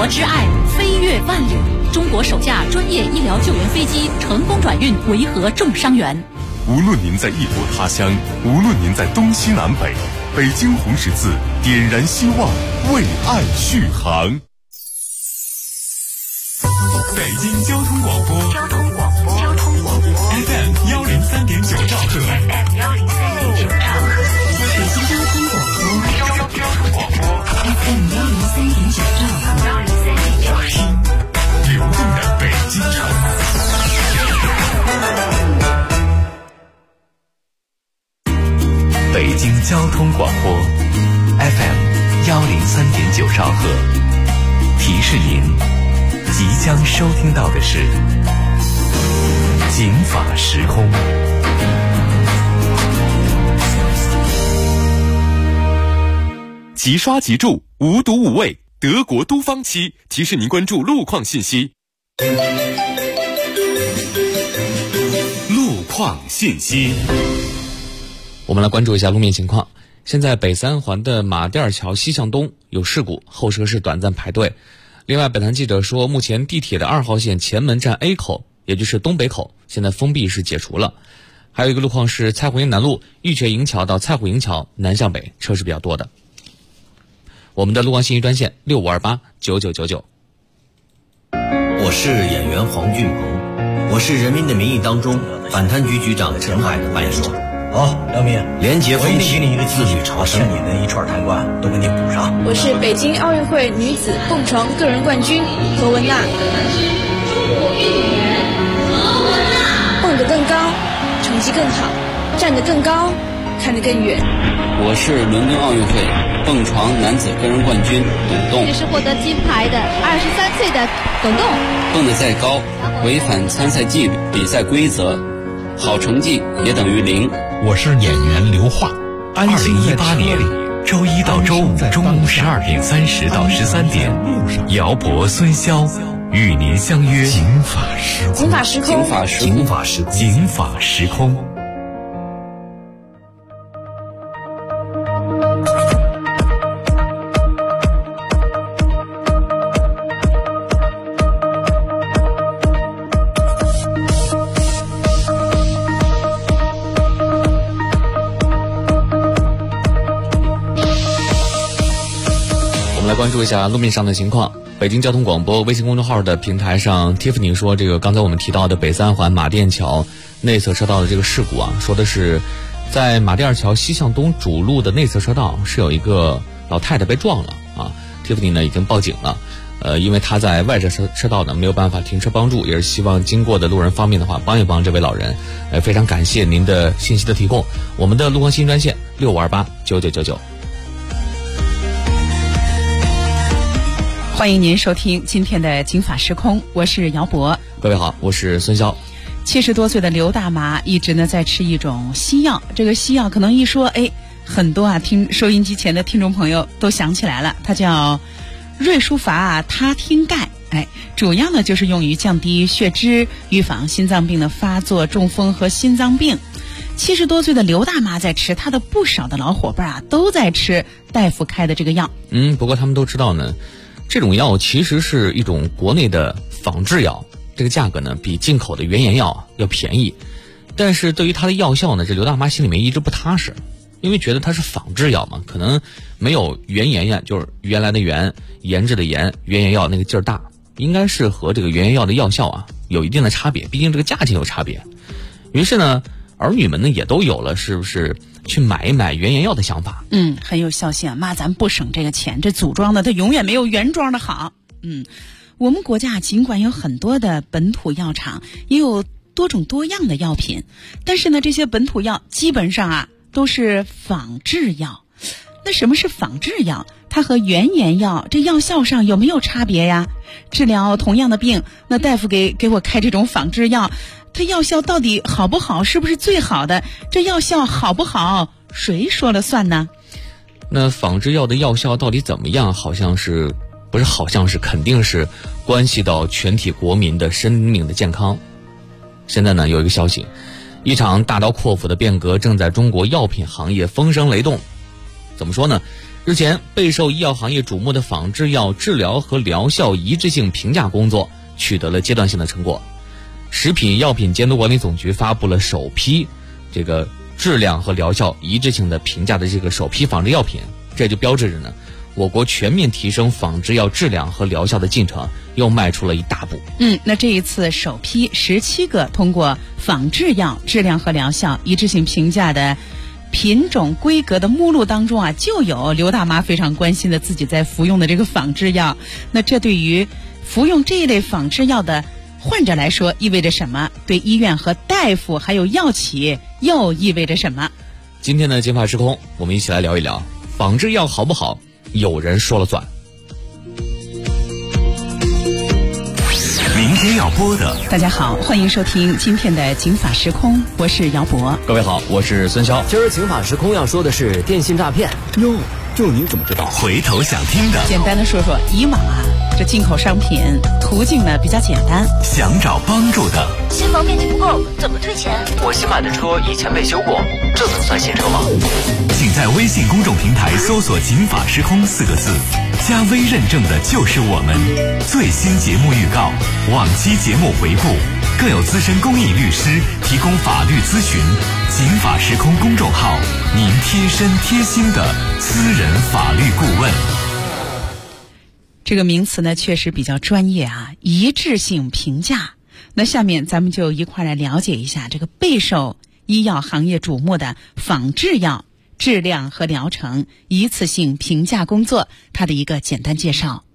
国之爱飞越万里，中国首架专业医疗救援飞机成功转运维和重伤员。 无论您在异国他乡，无论您在东西南北，北京红十字点燃希望，为爱续航。 北京交通广播FM 103.9兆赫， 北京交通广播 FM 103.9兆赫， 流动的北京城。 北京交通广播 FM 103.9兆赫，提示您即将收听到的是警法时空。 即刷即注，无毒无畏，德国都方漆提示您关注路况信息。路况信息， 我们来关注一下路面情况。现在北三环的马甸桥西向东有事故，后车是短暂排队。另外，本台记者说，目前地铁的2号线前门站 A 口，也就是东北口，现在封闭是解除了。还有一个路况是蔡虎营南路玉泉营桥到蔡虎营桥南向北车是比较多的。我们的路况信息专线65289999。 我是演员黄俊鹏，我是《人民的名义》当中反贪局局长陈海的扮演者。 好，梁明， 廉洁风气， 给你一个自律朝圣， 欠你的一串抬棺都给你补上。 我是北京奥运会女子蹦床个人冠军何文娜。蹦得更高，成绩更好，站得更高，看得更远。 我是伦敦奥运会蹦床男子个人冠军董栋。 这是获得金牌的23岁的董栋。 蹦得再高，违反参赛纪律、比赛规则，好成绩也等于0。 我是演员刘桦。 2018年周一到周五中午12点30到13点，姚博、孙潇与您相约警法时空。 警法时空。 警法时空。 警法时空。警法时空。 关注一下路面上的情况。北京交通广播微信公众号的平台上 Tiffany 说，这个刚才我们提到的北三环马甸桥内侧车道的这个事故啊，说的是在马甸桥西向东主路的内侧车道是有一个老太太被撞了啊。Tiffany 呢已经报警了，因为她在外侧车道呢没有办法停车帮助，也是希望经过的路人方面的话帮一帮这位老人。非常感谢您的信息的提供。我们的路况信息专线65289999。 欢迎您收听今天的警法时空，我是姚博。 各位好，我是孙潇。 70多岁的刘大妈一直呢在吃一种西药，这个西药可能一说，很多听收音机前的听众朋友都想起来了，它叫瑞舒伐他汀钙。主要呢就是用于降低血脂，预防心脏病的发作、中风和心脏病。70多岁的刘大妈在吃，她的不少的老伙伴都在吃大夫开的这个药。 不过他们都知道呢，这种药其实是一种国内的仿制药，这个价格呢比进口的原研药要便宜。但是对于它的药效呢，这刘大妈心里面一直不踏实，因为觉得它是仿制药嘛，可能没有原研药，就是原来的原研制的研原研药那个劲儿大，应该是和这个原研药的药效啊有一定的差别，毕竟这个价钱有差别。于是呢，儿女们呢也都有了是不是去买一买原研药的想法。 很有孝心啊，妈咱不省这个钱，这组装的它永远没有原装的好。我们国家尽管有很多的本土药厂，也有多种多样的药品，但是呢这些本土药基本上啊都是仿制药。那什么是仿制药？它和原研药这药效上有没有差别呀？治疗同样的病，那大夫给我开这种仿制药，它药效到底好不好？是不是最好的？这药效好不好，谁说了算呢？ 那仿制药的药效到底怎么样？肯定是关系到全体国民的生命的健康。现在呢有一个消息，一场大刀阔斧的变革正在中国药品行业风声雷动。 怎么说呢？日前，备受医药行业瞩目的仿制药治疗和疗效一致性评价工作取得了阶段性的成果。食品药品监督管理总局发布了首批这个质量和疗效一致性的评价的这个首批仿制药品，这就标志着呢，我国全面提升仿制药质量和疗效的进程又迈出了一大步。 那这一次首批17个通过仿制药质量和疗效一致性评价的品种规格的目录当中啊，就有刘大妈非常关心的自己在服用的这个仿制药。那这对于服用这一类仿制药的患者来说意味着什么？对医院和大夫还有药企又意味着什么？ 今天的金法时空，我们一起来聊一聊仿制药好不好，有人说了算。 明天要播的， 大家好，欢迎收听今天的警法时空，我是姚博。 各位好，我是孙潇。 今儿警法时空要说的是电信诈骗。 哟，这您怎么知道？ 回头想听的， 简单的说说，以往啊，这进口商品途径呢比较简单， 想找帮助的， 新房面积不够怎么退钱？ 我新买的车以前被修过，这能算新车吗？ 请在微信公众平台搜索警法时空4个字，加微认证的就是我们。最新节目预告，往期节目回顾，更有资深公益律师提供法律咨询。警法时空公众号，您贴身贴心的私人法律顾问。 这个名词呢确实比较专业啊，一致性评价。那下面咱们就一块来了解一下这个备受医药行业瞩目的仿制药质量和疗程一次性评价工作，它的一个简单介绍。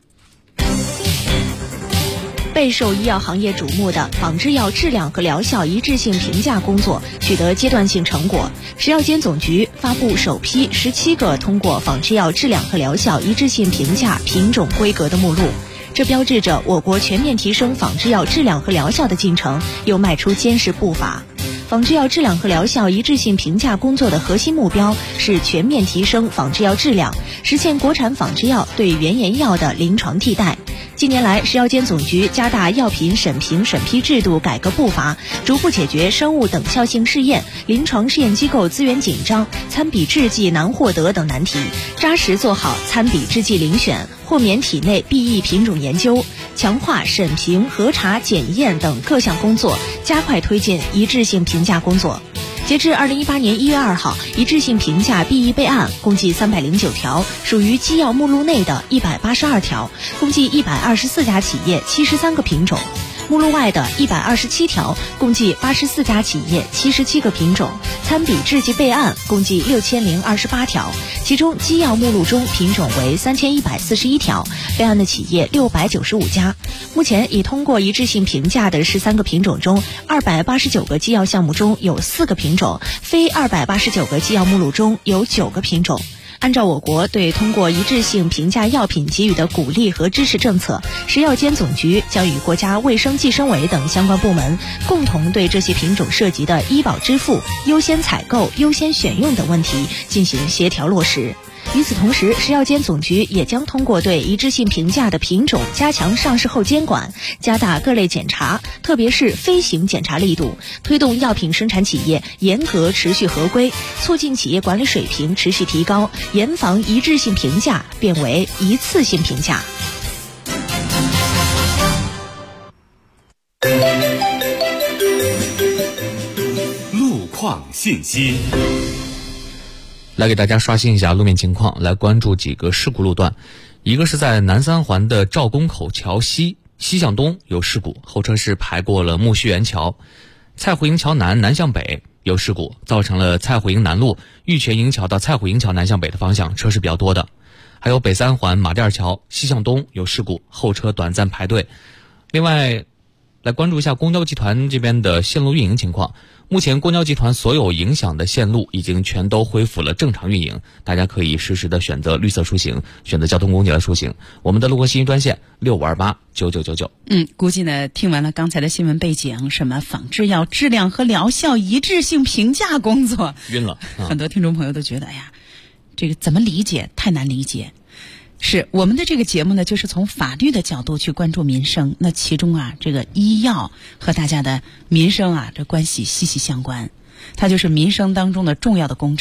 备受医药行业瞩目的仿制药质量和疗效一致性评价工作取得阶段性成果，食药监总局发布首批17个通过仿制药质量和疗效一致性评价品种规格的目录。这标志着我国全面提升仿制药质量和疗效的进程又迈出坚实步伐。仿制药质量和疗效一致性评价工作的核心目标是全面提升仿制药质量，实现国产仿制药对原研药的临床替代。近年来，食药监总局加大药品审评审批制度改革步伐，逐步解决生物等效性试验、临床试验机构资源紧张、参比制剂难获得等难题，扎实做好参比制剂遴选、豁免体内 BE 品种研究，强化审评、核查、检验等各项工作，加快推进一致性评价工作。截至2018年1月2号，一致性评价 BE 备案共计309条，属于基药目录内的182条，共计124家企业73个品种。目录外的127条，共计84家企业77个品种，参比制剂备案共计6028条，其中基药目录中品种为3141条，备案的企业695家。目前已通过一致性评价的13个品种中，289个基药项目中有4个品种，非289个基药目录中有9个品种。按照我国对通过一致性评价药品给予的鼓励和支持政策，食药监总局将与国家卫生计生委等相关部门共同对这些品种涉及的医保支付、优先采购、优先选用等问题进行协调落实。与此同时，食药监总局也将通过对一致性评价的品种加强上市后监管，加大各类检查，特别是飞行检查力度，推动药品生产企业严格持续合规，促进企业管理水平持续提高，严防一致性评价变为一次性评价。 路况信息， 来给大家刷新一下路面情况，来关注几个事故路段。一个是在南三环的赵公口桥西向东有事故，后车是排过了木樨园桥。蔡虎营桥南向北有事故，造成了蔡虎营南路玉泉营桥到蔡虎营桥南向北的方向车是比较多的。还有北三环马甸桥西向东有事故，后车短暂排队。另外来关注一下公交集团这边的线路运营情况。目前公交集团所有影响的线路已经全都恢复了正常运营，大家可以实时的选择绿色出行，选择交通工具来出行。我们的路况信息专线65289999。 估计呢听完了刚才的新闻背景，什么仿制药质量和疗效一致性评价工作， 晕了。 很多听众朋友都觉得，哎呀，这个怎么理解？太难理解。是我们的这个节目呢，就是从法律的角度去关注民生。那其中啊，这个医药和大家的民生啊，这关系息息相关，它就是民生当中的重要的工程。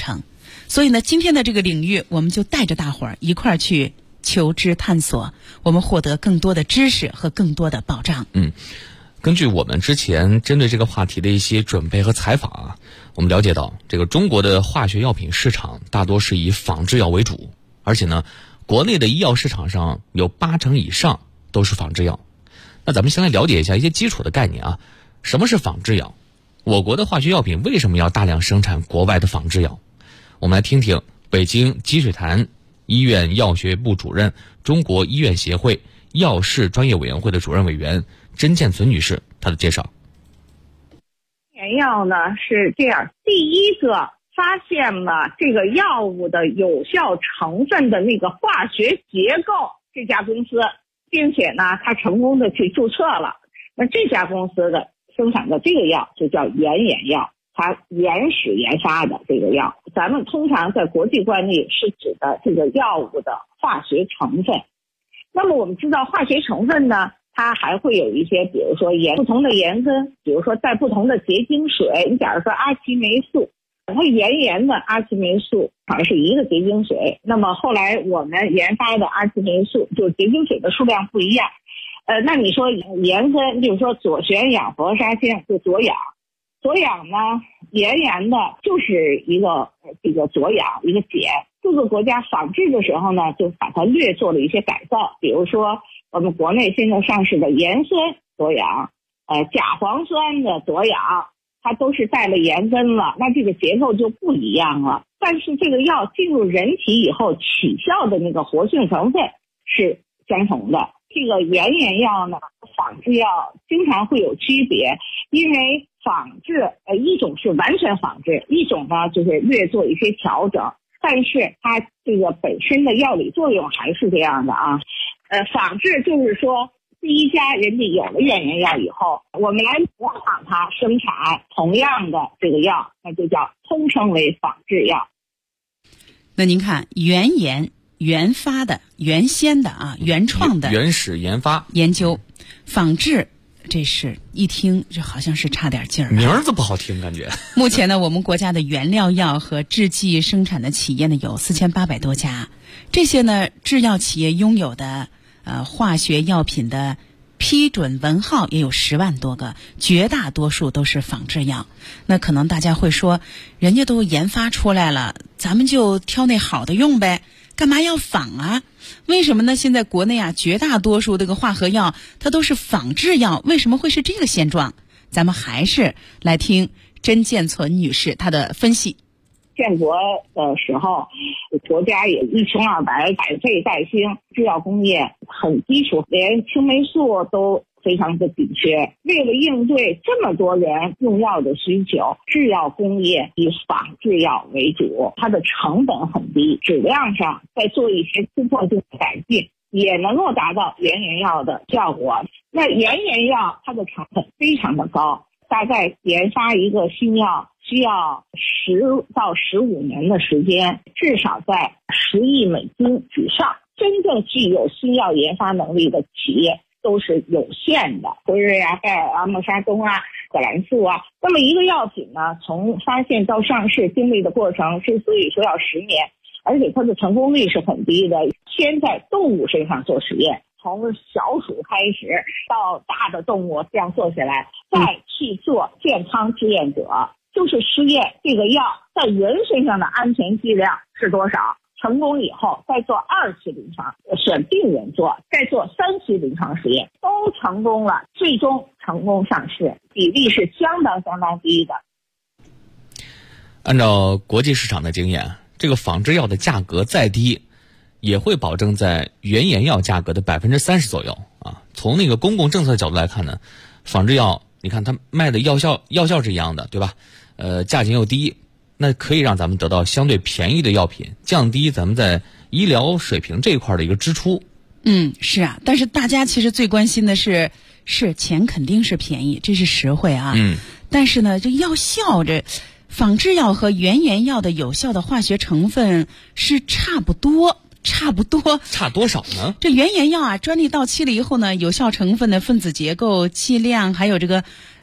所以呢，今天的这个领域，我们就带着大伙儿一块儿去求知探索，我们获得更多的知识和更多的保障。 根据我们之前针对这个话题的一些准备和采访啊，我们了解到，这个中国的化学药品市场大多是以仿制药为主，而且呢，国内的医药市场上有80%以上都是仿制药。那咱们先来了解一下一些基础的概念啊，什么是仿制药？我国的化学药品为什么要大量生产国外的仿制药？我们来听听北京积水潭医院药学部主任、中国医院协会药事专业委员会的主任委员甄建存女士她的介绍。 原药呢是这样，第一个发现了这个药物的有效成分的那个化学结构，这家公司，并且呢它成功的去注册了。那这家公司的生产的这个药就叫原研药，它原始研发的这个药，咱们通常在国际惯例是指的这个药物的化学成分。那么我们知道化学成分呢，它还会有一些，比如说不同的盐根，比如说在不同的结晶水，你假如说阿奇霉素，它原研的阿奇霉素好像是一个结晶水，那么后来我们研发的阿奇霉素就结晶水的数量不一样。那你说盐根，比如说左旋氧氟沙星就左氧，左氧呢原研的就是一个这个左氧一个碱，各个国家仿制的时候呢就把它略做了一些改造，比如说我们国内现在上市的盐酸左氧，甲磺酸的左氧，它都是带了盐根了，那这个结构就不一样了。但是这个药进入人体以后起效的那个活性成分是相同的。这个原研药呢，仿制药经常会有区别，因为仿制一种是完全仿制，一种呢就是略做一些调整，但是它这个本身的药理作用还是这样的啊。仿制就是说第一家人家有了原研药以后，我们来模仿它生产同样的这个药，那就叫通称为仿制药。 那您看原研原发的、原先的啊、原创的、 原始研发、 研究、仿制，这是一听这好像是差点劲儿， 名字不好听感觉。 目前呢，我们国家的原料药和制剂生产的企业呢有4800多家，这些呢制药企业拥有的化学药品的批准文号也有10万多个，绝大多数都是仿制药。那可能大家会说，人家都研发出来了，咱们就挑那好的用呗，干嘛要仿啊？为什么呢？现在国内啊，绝大多数这个化合药它都是仿制药，为什么会是这个现状？咱们还是来听甄建存女士她的分析。 建国的时候，国家也1200百废待兴，制药工业很基础，连青霉素都非常的紧缺。为了应对这么多人用药的需求，制药工业以仿制药为主，它的成本很低，质量上再做一些突破性的改进，也能够达到原研药的效果。那原研药它的成本非常的高，大概研发一个新药需要10到15年的时间，至少在10亿美金以上。真正具有新药研发能力的企业都是有限的，辉瑞啊、拜耳啊、默沙东啊、葛兰素啊。那么一个药品呢，从发现到上市经历的过程之所以说要10年，而且它的成功率是很低的。先在动物身上做实验，从小鼠开始到大的动物这样做下来，再去做健康志愿者，就是试验这个药在人身上的安全剂量是多少。成功以后再做2期临床，选病人做，再做3期临床实验，都成功了，最终成功上市，比例是相当低的。 按照国际市场的经验，这个仿制药的价格再低，也会保证在原研药价格的30%左右啊。从那个公共政策角度来看呢，仿制药你看它卖的药效是一样的，对吧？价钱又低，那可以让咱们得到相对便宜的药品，降低咱们在医疗水平这一块的一个支出。 是啊，但是大家其实最关心的是钱肯定是便宜，这是实惠啊。但是呢，这药效这仿制药和原研药的有效的化学成分是差不多，差多少呢？ 这原研药啊，专利到期了以后呢，有效成分的分子结构、剂量，还有这个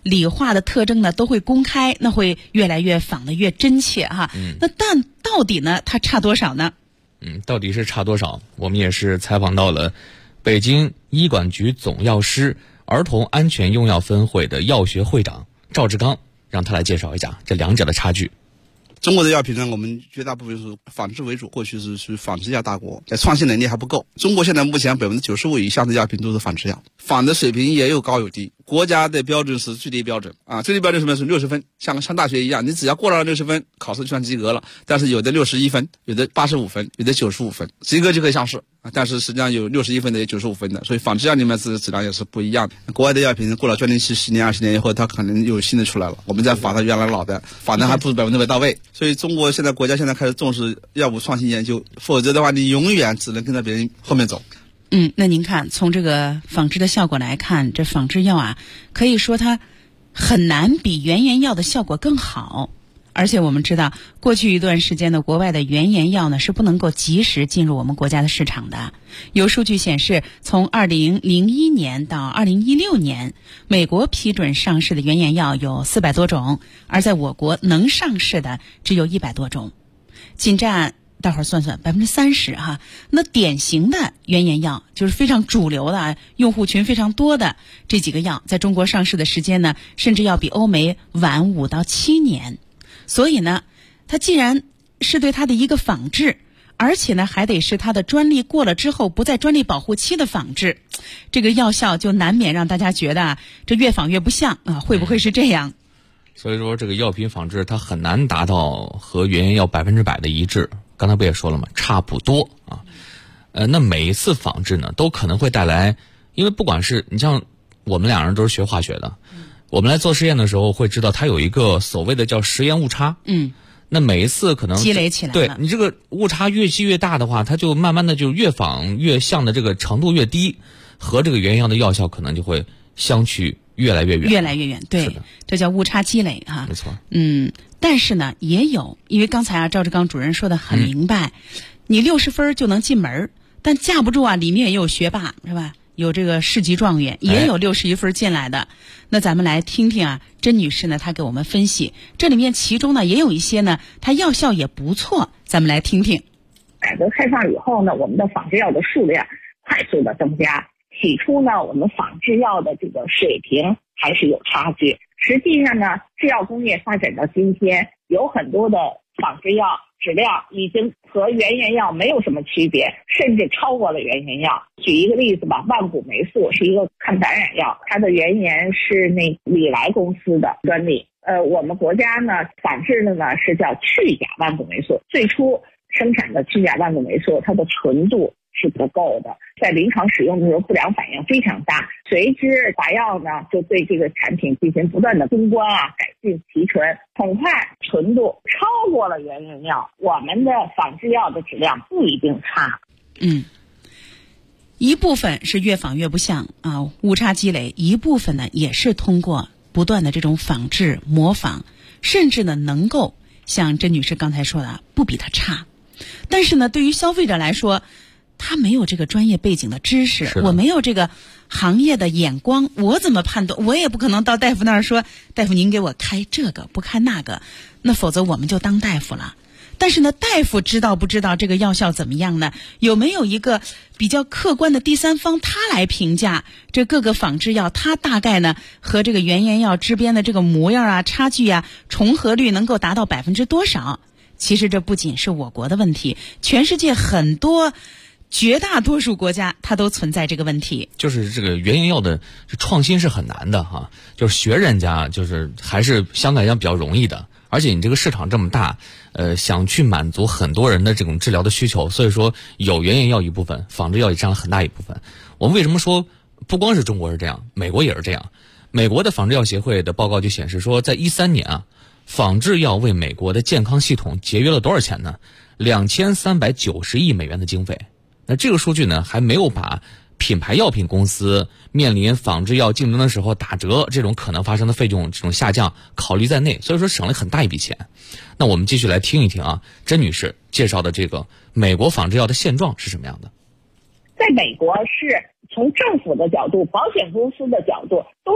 理化的特征呢都会公开，那会越来越仿得越真切哈。那但到底呢，它差多少呢？ 到底是差多少？我们也是采访到了北京医管局总药师儿童安全用药分会的药学会长赵志刚，让他来介绍一下这两者的差距。 中国的药品呢，我们绝大部分是仿制为主，过去是属于仿制药大国，在创新能力还不够。中国现在目前95%以上的药品都是仿制药，仿的水平也有高有低。国家的标准是最低标准啊，最低标准什么是60分，像上大学一样，你只要过了60分，考试就算及格了。但是有的61分，有的85分，有的95分，及格就可以上市啊。但是实际上有61分的，有95分的，所以仿制药里面质量也是不一样的。国外的药品过了专利期10年20年以后，它可能有新的出来了，我们再仿它原来老的，仿的还不是100%到位。所以中国国家现在开始重视药物创新研究，否则的话你永远只能跟在别人后面走。 那您看，从这个仿制的效果来看，这仿制药啊，可以说它很难比原研药的效果更好。而且我们知道，过去一段时间呢，国外的原研药呢是不能够及时进入我们国家的市场的。有数据显示，从2001年到2016年，美国批准上市的原研药有400多种，而在我国能上市的只有100多种，仅占大伙儿算算30%哈。那典型的原研药就是非常主流的，用户群非常多的这几个药，在中国上市的时间呢，甚至要比欧美晚5到7年。所以呢，它既然是对它的一个仿制，而且呢还得是它的专利过了之后不在专利保护期的仿制，这个药效就难免让大家觉得这越仿越不像啊，会不会是这样？ 所以说这个药品仿制它很难达到和原研药100%的一致。刚才不也说了吗？差不多啊。那每一次仿制呢，都可能会带来，因为不管是你像我们两人都是学化学的。我们来做实验的时候会知道它有一个所谓的叫实验误差。那每一次可能积累起来了， 对你这个误差越积越大的话，它就慢慢的就越仿越像的这个程度越低，和这个原研药的药效可能就会相去越来越远， 越来越远。对，这叫误差积累哈。 没错。 但是呢，也有，因为刚才赵志刚主任说的很明白，你60分就能进门，但架不住啊，里面也有学霸是吧？有这个市级状元，也有61分进来的。那咱们来听听啊，甄女士呢，她给我们分析，这里面其中呢也有一些呢，它药效也不错，咱们来听听。 改革开放以后呢，我们的仿制药的数量快速的增加。起初呢，我们仿制药的这个水平还是有差距。实际上呢，制药工业发展到今天，有很多的仿制药质量已经和原研药没有什么区别，甚至超过了原研药。举一个例子吧，万古霉素是一个抗感染药，它的原研是礼来公司的专利。我们国家呢仿制的呢是叫去甲万古霉素，最初生产的去甲万古霉素，它的纯度是不够的，在临床使用的时候不良反应非常大。随之华药呢就对这个产品进行不断的攻关改进提纯，很快纯度超过了原研药。我们的仿制药的质量不一定差。 一部分是越仿越不像啊，误差积累；一部分呢也是通过不断的这种仿制模仿，甚至呢能够像甄女士刚才说的不比它差。但是呢，对于消费者来说，他没有这个专业背景的知识，我没有这个行业的眼光，我怎么判断？我也不可能到大夫那儿说，大夫您给我开这个不开那个，那否则我们就当大夫了。但是呢，大夫知道不知道这个药效怎么样呢？有没有一个比较客观的第三方，他来评价这各个仿制药，它大概呢和这个原研药之间的这个模样啊、差距啊、重合率能够达到多少？其实这不仅是我国的问题，全世界很多绝大多数国家它都存在这个问题。 就是这个原研药的创新是很难的哈，就是学人家就是还是相对来讲比较容易的，而且你这个市场这么大，想去满足很多人的这种治疗的需求，所以说有原研药一部分，仿制药也占了很大一部分。我们为什么说不光是中国是这样，美国也是这样？美国的仿制药协会的报告就显示说，在2013年啊，仿制药为美国的健康系统节约了多少钱呢？2390亿美元的经费。那这个数据呢，还没有把品牌药品公司面临仿制药竞争的时候打折这种可能发生的费用这种下降考虑在内，所以说省了很大一笔钱。那我们继续来听一听啊，甄女士介绍的这个美国仿制药的现状是什么样的。 在美国是从政府的角度、保险公司的角度，都是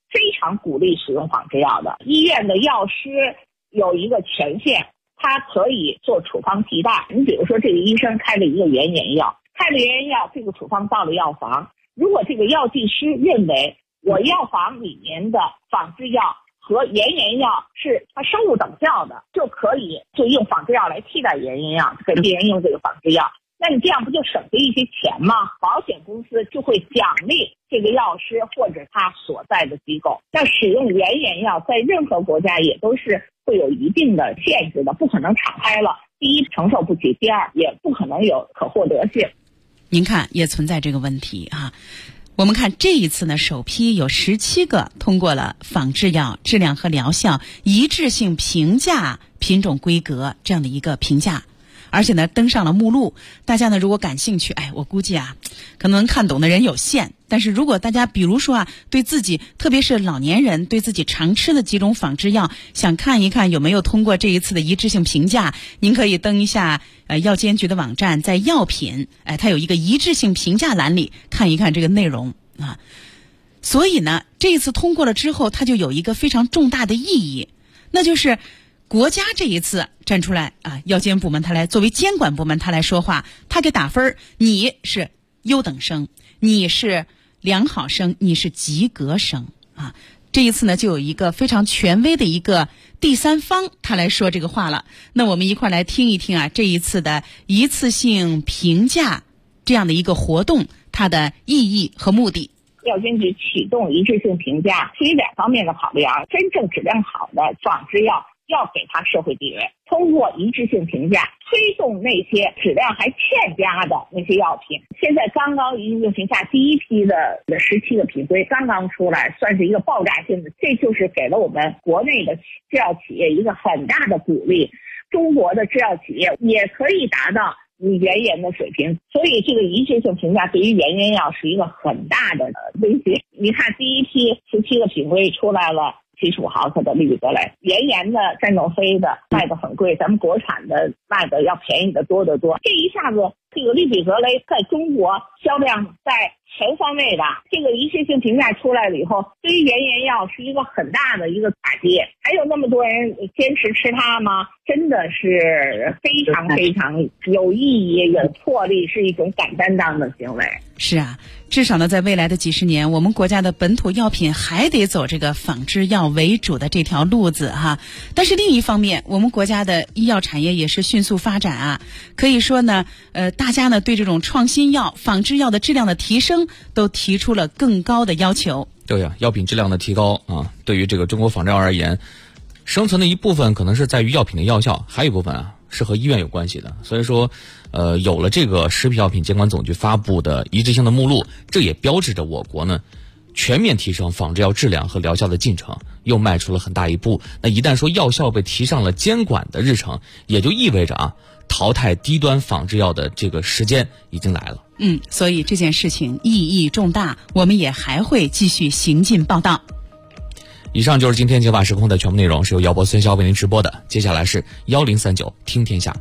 非常鼓励使用仿制药的。医院的药师有一个权限，他可以做处方替代。你比如说，这个医生开了一个原研药，这个处方到了药房，如果这个药剂师认为我药房里面的仿制药和原研药是它生物等效的，就可以就用仿制药来替代原研药，给病人用这个仿制药。那你这样不就省了一些钱吗？保险公司就会奖励这个药师或者他所在的机构。那使用原研药在任何国家也都是会有一定的限制的，不可能敞开了，第一承受不起，第二也不可能有可获得性。 您看也存在这个问题啊。我们看这一次呢，首批有17个通过了仿制药质量和疗效一致性评价品种规格这样的一个评价，而且呢登上了目录。大家呢如果感兴趣，我估计可能看懂的人有限，但是如果大家比如说对自己特别是老年人对自己常吃的几种仿制药想看一看有没有通过这一次的一致性评价，您可以登一下药监局的网站，在药品它有一个一致性评价栏里看一看这个内容啊。所以呢这一次通过了之后，它就有一个非常重大的意义，那就是国家这一次站出来药监部门它来作为监管部门它来说话，它给打分，你是优等生，你是良好生，你是及格生这一次呢就有一个非常权威的一个第三方他来说这个话了。那我们一块来听一听这一次的一次性评价这样的一个活动它的意义和目的。 药监局启动一致性评价基于2方面的考量，真正质量好的仿制药要给它社会地位，通过一致性评价推动那些质量还欠佳的那些药品。现在刚刚一致性评价第一批的17个品规刚刚出来，算是一个爆炸性的，这就是给了我们国内的制药企业一个很大的鼓励。中国的制药企业也可以达到原研的水平，所以这个一致性评价对于原研药是一个很大的威胁。你看第一批17个品规出来了，75毫克的氯吡格雷，原研的战斗飞的卖的很贵，咱们国产的卖的要便宜的多得多。这一下子这个氯吡格雷在中国销量在全方位的，这个一致性评价出来了以后，对于原研药是一个很大的一个打击。还有那么多人坚持吃它吗？真的是非常非常有意义、有魄力，是一种敢担当的行为。 是至少呢在未来的几十年，我们国家的本土药品还得走这个仿制药为主的这条路子但是另一方面，我们国家的医药产业也是迅速发展可以说呢大家呢对这种创新药仿制药的质量的提升都提出了更高的要求。 对药品质量的提高对于这个中国仿制药而言，生存的一部分可能是在于药品的药效，还有一部分是和医院有关系的。所以说有了这个食品药品监管总局发布的一致性的目录，这也标志着我国呢全面提升仿制药质量和疗效的进程又迈出了很大一步。那一旦说药效被提上了监管的日程，也就意味着淘汰低端仿制药的这个时间已经来了。 所以这件事情意义重大，我们也还会继续行进报道。 以上就是今天九法时空的全部内容，是由姚博孙骁为您直播的。接下来是1039听天下。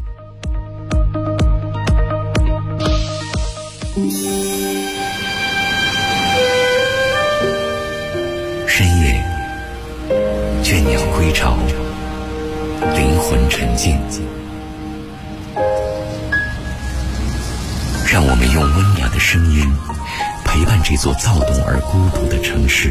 深夜，倦鸟归巢，灵魂沉静，让我们用温暖的声音陪伴这座躁动而孤独的城市。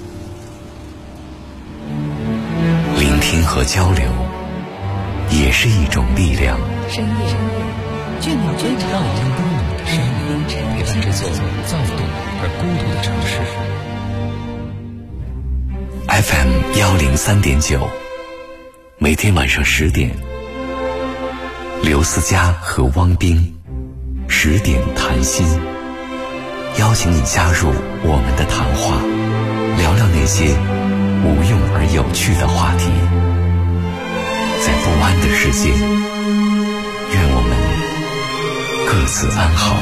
聆听和交流也是一种力量。 深夜，倦鸟归巢， 让我们用温暖的声音陪伴这座躁动而孤独的城市。FM 103.9，每天晚上10点，刘思佳和汪冰10点谈心，邀请你加入我们的谈话，聊聊那些无用而有趣的话题。在不安的世界，愿我们各自安好。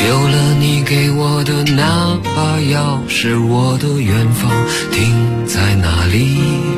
丢了你给我的那把钥匙，我的远方停在哪里？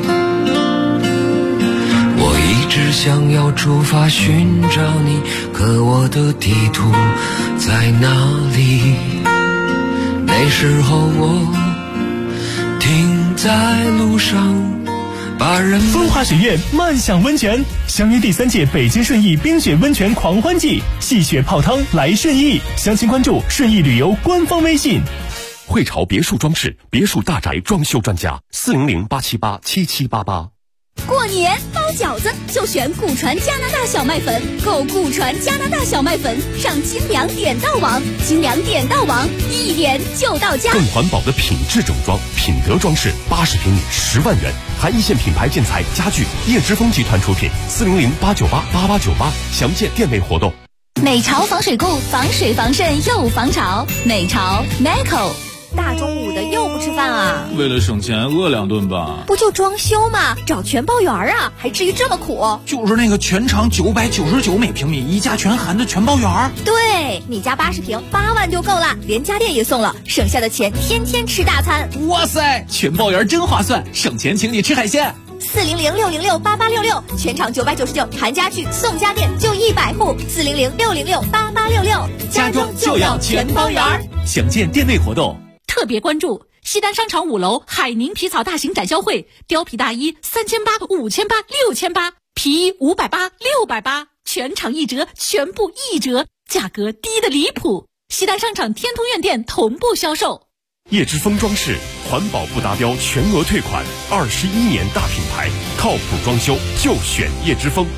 我一直想要出发寻找你，可我的地图在哪里？那时候我停在路上，把人风华学院漫享温泉，相约第3届北京顺义冰雪温泉狂欢季，戏雪泡汤来顺义，详情关注顺义旅游官方微信。 汇潮别墅装饰，别墅大宅装修专家，400-878-7788。 过年包饺子就选古传加拿大小麦粉，购古传加拿大小麦粉上精良点到网，精良点到网，一点就到家。 更环保的品质整装，品德装饰，80平米10万元，含一线品牌建材家具，叶之峰集团出品，400-898-8898，详见店内活动。 美潮防水固，防水防渗又防潮，美潮 Meco。 大中午的又不吃饭啊？ 为了省钱饿2顿吧。 不就装修吗？找全包园啊，还至于这么苦？ 就是那个全长999每平米，一家全含的全包园。 对，你家80平8万就够了，连家电也送了，省下的钱天天吃大餐。 哇塞，全包园真划算，省钱请你吃海鲜。 400-606-8866，全场999，含家具送家电就100户。400-606-8866， 家装就要全包园。详见店内活动。 特别关注西单商场5楼海宁皮草大型展销会，貂皮大衣3800、5800、6800，皮衣580、680，全场1折，全部1折，价格低得离谱。西单商场天通苑店同步销售。 叶之峰装饰，环保不达标全额退款，21年大品牌，靠谱装修就选叶之峰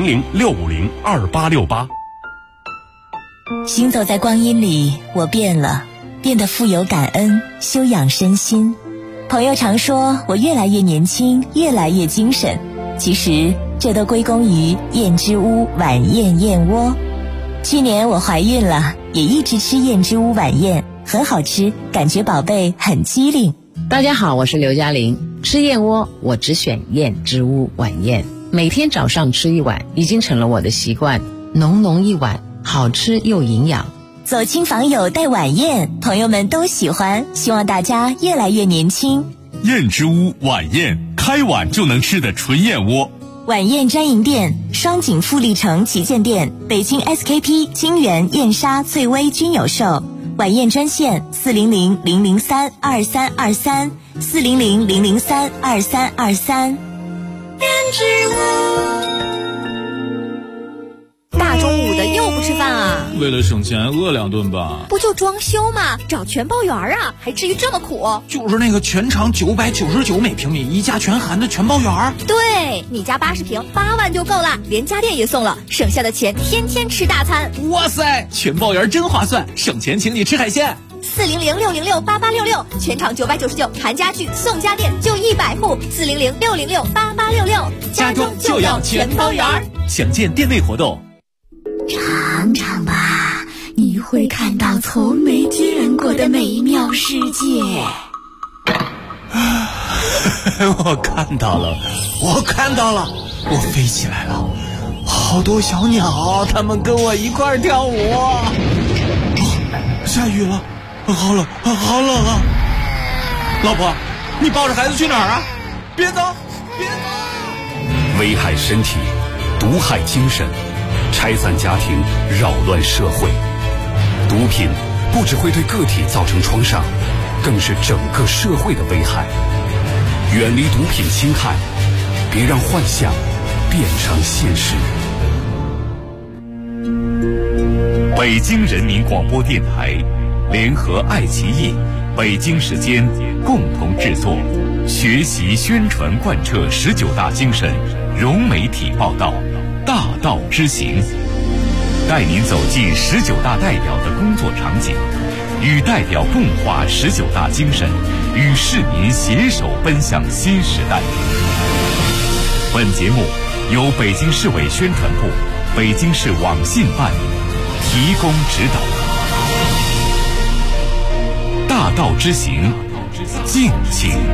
，400-650-2868。 行走在光阴里，我变了，变得富有感恩，修养身心。朋友常说我越来越年轻，越来越精神，其实这都归功于燕之屋晚宴燕窝。去年我怀孕了，也一直吃燕之屋晚宴，很好吃，感觉宝贝很机灵。 大家好，我是刘嘉玲。吃燕窝我只选燕之屋晚宴，每天早上吃1碗已经成了我的习惯，浓浓一碗，好吃又营养。 走亲访友带晚宴，朋友们都喜欢，希望大家越来越年轻。 燕之屋晚宴，开碗就能吃的纯燕窝。 晚宴专营店：双井富力城旗舰店、北京 SKP、金源、燕莎、翠微均有售。晚宴专线400-003-2323 400-003-2323。 大中午的又不吃饭啊？ 为了省钱饿2顿吧。 不就装修吗？找全包园啊，还至于这么苦？ 就是那个全长999每平米，一家全含的全包园。 对，你家80平8万就够了，连家电也送了，省下的钱天天吃大餐。 哇塞，全包园真划算，省钱请你吃海鲜。 400-606-8866，全场999，含家具送家电就100户。400-606-8866， 家装就要全包园。详见店内活动。 尝尝吧，你会看到从没见过的美妙世界。 我看到了，我飞起来了，好多小鸟，它们跟我一块跳舞。下雨了，好冷啊！老婆，你抱着孩子去哪儿啊？别走！ 危害身体，毒害精神，拆散家庭，扰乱社会。毒品不只会对个体造成创伤，更是整个社会的危害。远离毒品侵害，别让幻想变成现实。北京人民广播电台联合爱奇艺、北京时间共同制作，学习宣传贯彻19大精神，融媒体报道，大道之行，带您走进19大代表的工作场景，与代表共话19大精神，与市民携手奔向新时代。本节目由北京市委宣传部、北京市网信办提供指导。大道之行，敬请